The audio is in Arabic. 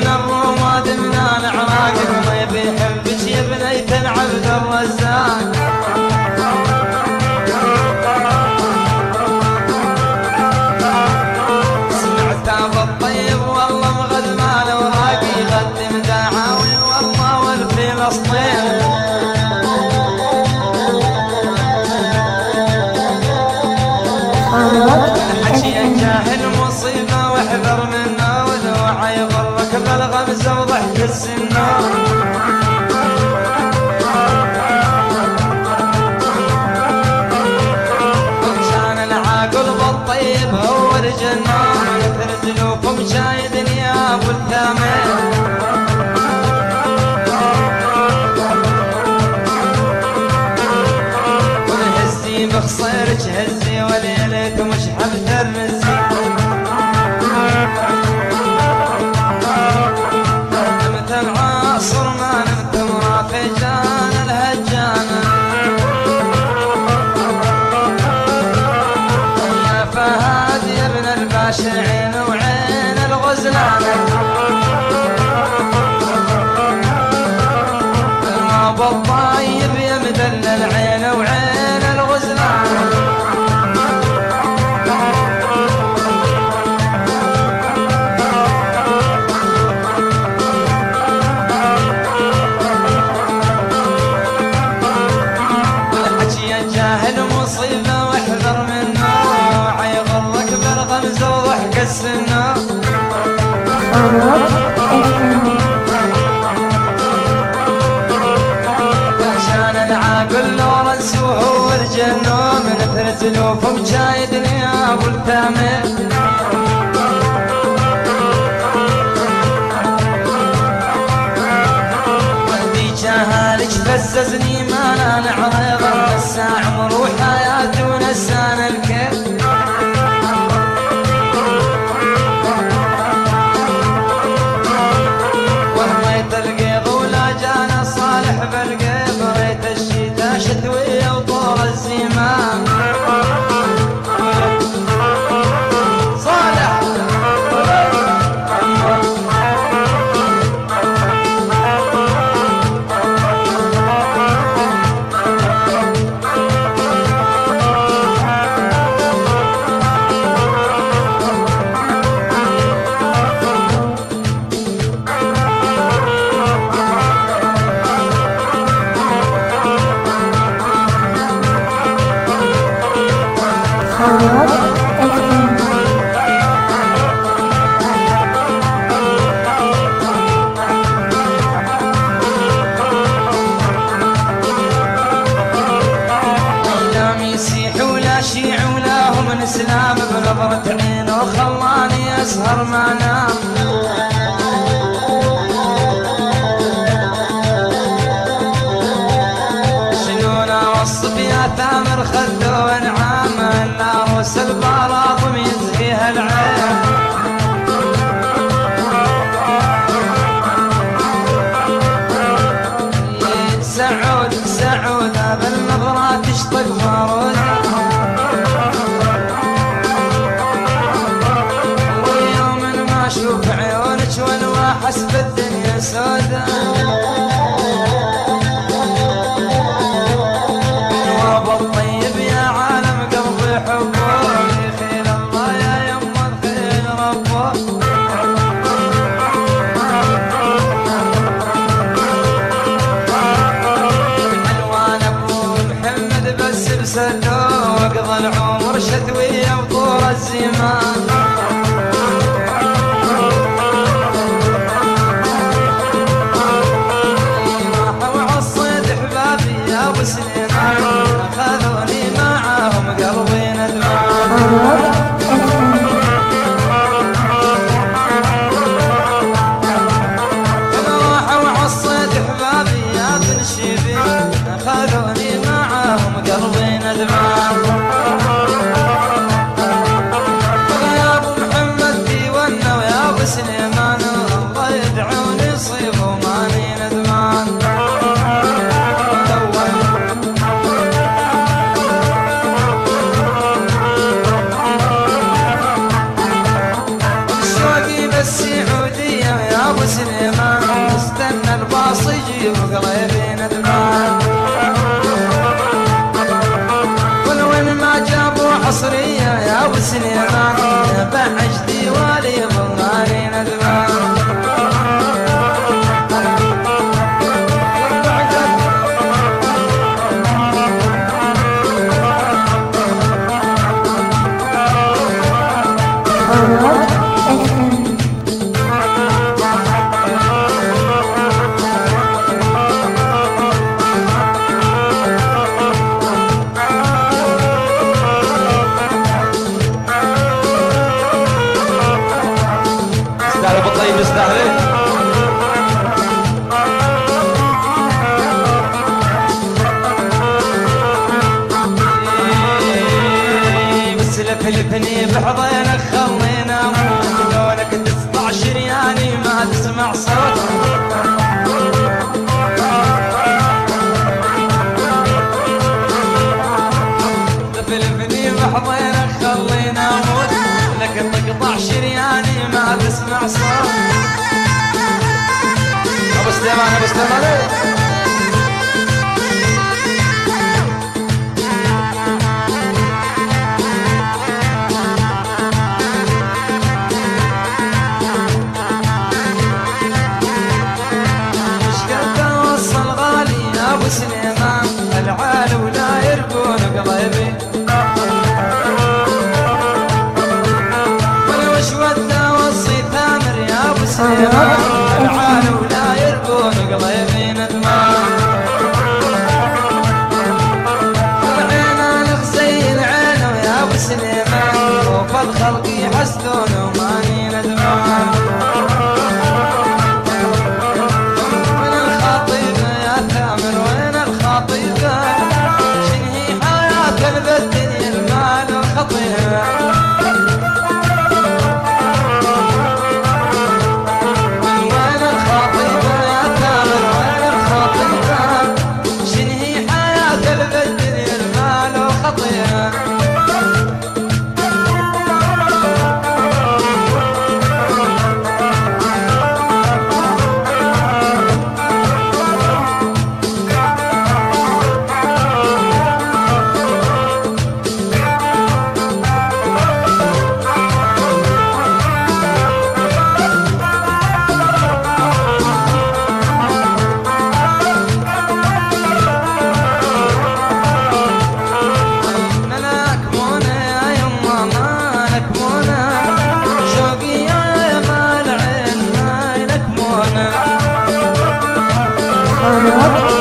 من الرماد من العراق الطيب يحبك يا بنية العبد الرزاق. سمعت ابو الطيب والله مغدمان وراقي يقدم دعاوي والله والفلسطين. الحكي الجاهل مصيبه واحذر منه ودوعه يغرك بالغمزه وضحك السنه. كان العاقل بالطيب هو الجنان مثل جنوبهم شايد يا ابو الثامن. والهزي بخصيرك هزي وليلك مش حبت الرزي. نمت العصر ما نمت مرافجان الهجانة. يا فهد يا ابن الباشا عين وعين الغزلانة. ابو الطيب يا مدلل عين وعين الغزلانة. مصيبة واحذر منه وعيغرك بالغمزة وضحك السنة. عشان العاقل لورنس وهو الجنة من ثلوف مجايد يا ابو الثامن. ودي جهالك فززني ما انا نعرض الساعة مروح حياتي ونسان الكل. وريت القيض ولا جانا صالح بالقيض. ريت الشتاء شتوية وطور الزمام. صالح اسلام بنظرة عينه خلاني اسهر ما نام. شنو اوصف يا ثامر خده وانعام العروس البراضم يزهيها العين. سعود سعود بالنظرة تشطق فاروز. شوف عيونك وانا حسب الدنيا سودا. وابو الطيب يا عالم قلبي حبه يخيل الله يا يما الخيل ربه. الوان ابو محمد بس بسده وقضى العمر شتويه وطور الزمان. ابو سليمان استنى الباص يجيب قلبي ندمان ولوين ما جابوا حصرية يا ابو سليمان بعج ديوالي بغالي ندمان طيب يستاهل بس لفلفني بحضينك خلينا اموت لونك 19 يعني ما تسمع صوت لفلفني بحضينك خلينا اموت لك تقطع شرياني ما تسمع صوت ابو سليمان ابو سليمان مش قد اوصل غالي يا ابو سليمان العال ولا يرقون قلبي العال ولا يرقون قلبي ندمان العين انا زي العين ويا ابو سليمان وفالخلق يحسدون وماني ندمان من الخطيبة يا ثامر وين الخطيبة شنهي حياة البدني المال والخطيبة What?